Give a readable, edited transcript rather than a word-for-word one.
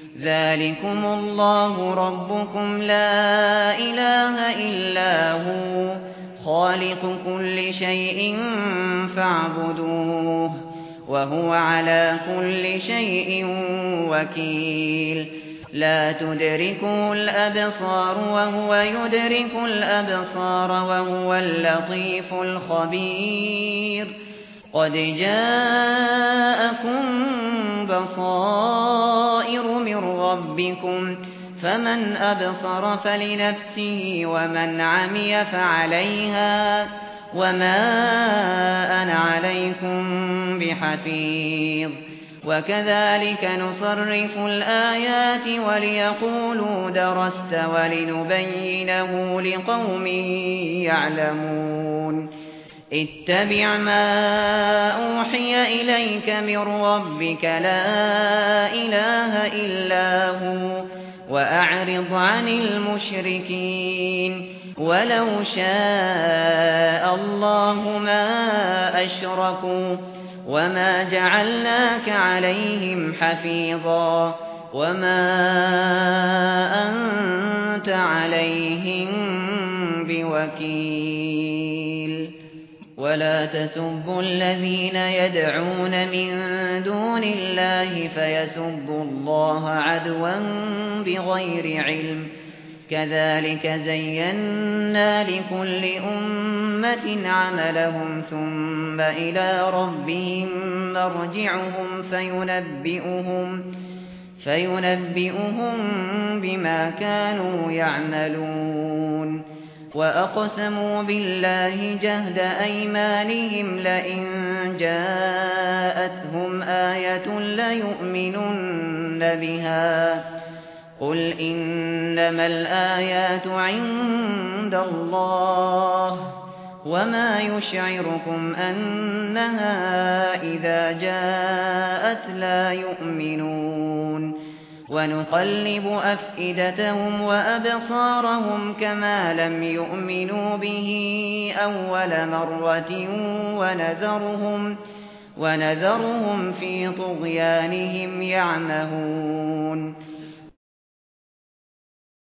ذلكم الله ربكم لا إله إلا هو خالق كل شيء فاعبدوه وهو على كل شيء وكيل لا تدركه الأبصار وهو يدرك الأبصار وهو اللطيف الخبير قد جاءكم بصائر من ربكم فمن أبصر فلنفسه ومن عمي فعليها وما أنا عليكم بحفيظ وكذلك نصرف الآيات وليقولوا درست ولنبينه لقوم يعلمون اتبع ما أوحي إليك من ربك لا إله إلا هو وأعرض عن المشركين ولو شاء الله ما أشركوا وما جعلناك عليهم حفيظا وما أنت عليهم بوكيل ولا تسبوا الذين يدعون من دون الله فيسبوا الله عدوا بغير علم كذلك زينا لكل أمة عملهم ثم إلى ربهم مرجعهم فينبئهم بما كانوا يعملون وأقسموا بالله جهد أيمانهم لئن جاءتهم آية ليؤمنن بها قل إنما الآيات عند الله وما يشعركم أنها إذا جاءت لا يؤمنون ونقلب أفئدتهم وأبصارهم كما لم يؤمنوا به أول مرة ونذرهم في طغيانهم يعمهون